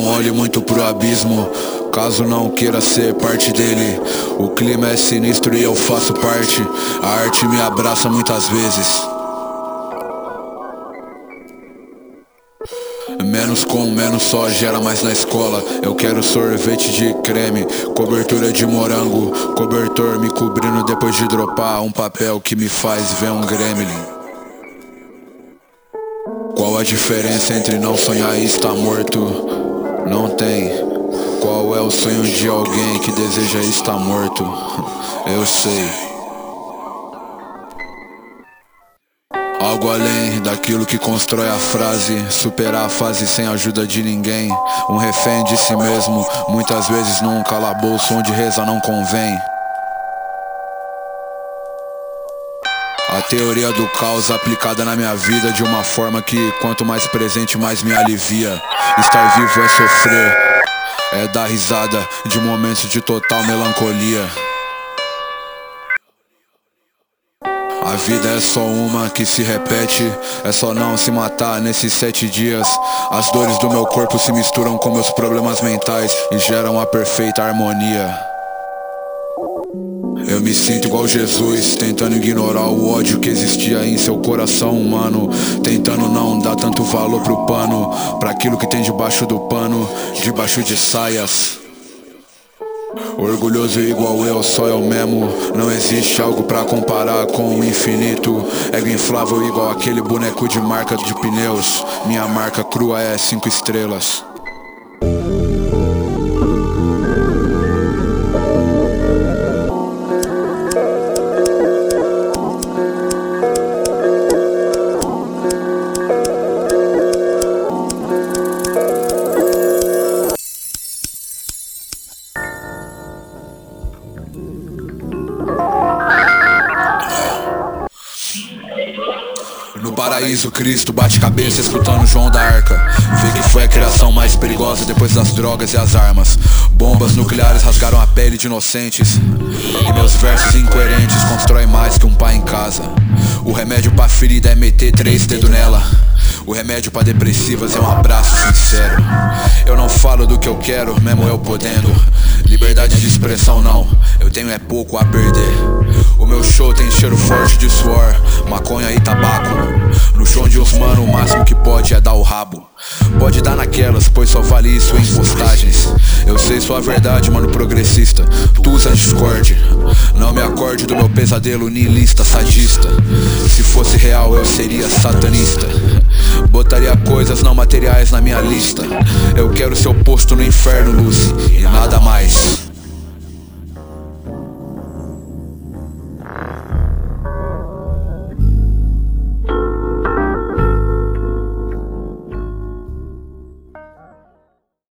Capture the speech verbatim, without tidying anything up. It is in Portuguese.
olhe muito pro abismo, caso não queira ser parte dele. O clima é sinistro e eu faço parte. A arte me abraça muitas vezes. Menos com menos só gera mais na escola. Eu quero sorvete de creme, cobertura de morango, cobertor me cobrindo depois de dropar um papel que me faz ver um gremlin. Qual a diferença entre não sonhar e estar morto? Não tem. Qual é o sonho de alguém que deseja estar morto? Eu sei. Algo além daquilo que constrói a frase, superar a fase sem ajuda de ninguém. Um refém de si mesmo, muitas vezes num calabouço onde reza não convém. A teoria do caos aplicada na minha vida de uma forma que quanto mais presente mais me alivia. Estar vivo é sofrer, é dar risada de momentos de total melancolia. A vida é só uma que se repete, é só não se matar nesses sete dias. As dores do meu corpo se misturam com meus problemas mentais e geram a perfeita harmonia. Eu me sinto igual Jesus, tentando ignorar o ódio que existia em seu coração humano, tentando não dar tanto valor pro pano, pra aquilo que tem debaixo do pano, debaixo de saias. Orgulhoso igual eu, só eu mesmo. Não existe algo pra comparar com o infinito. Ego inflável igual aquele boneco de marca de pneus. Minha marca crua é cinco estrelas. No paraíso Cristo bate cabeça escutando João da Arca. Vê que foi a criação mais perigosa depois das drogas e as armas. Bombas nucleares rasgaram a pele de inocentes, e meus versos incoerentes constroem mais que um pai em casa. O remédio pra ferida é meter três dedos nela. O remédio pra depressivas é um abraço sincero. Eu não falo do que eu quero, mesmo eu podendo. Liberdade de expressão não, eu tenho é pouco a perder. O meu show tem cheiro forte de suor, maconha e tabaco. No show de uns mano, o máximo que pode é dar o rabo. Pode dar naquelas, pois só vale isso em postagens. Eu sei sua verdade, mano progressista. Tu usa Discord, não me acorde do meu pesadelo niilista, sadista. Se fosse real eu seria satanista. Botaria coisas não materiais na minha lista. Eu quero ser posto no inferno, Lucy, e nada mais.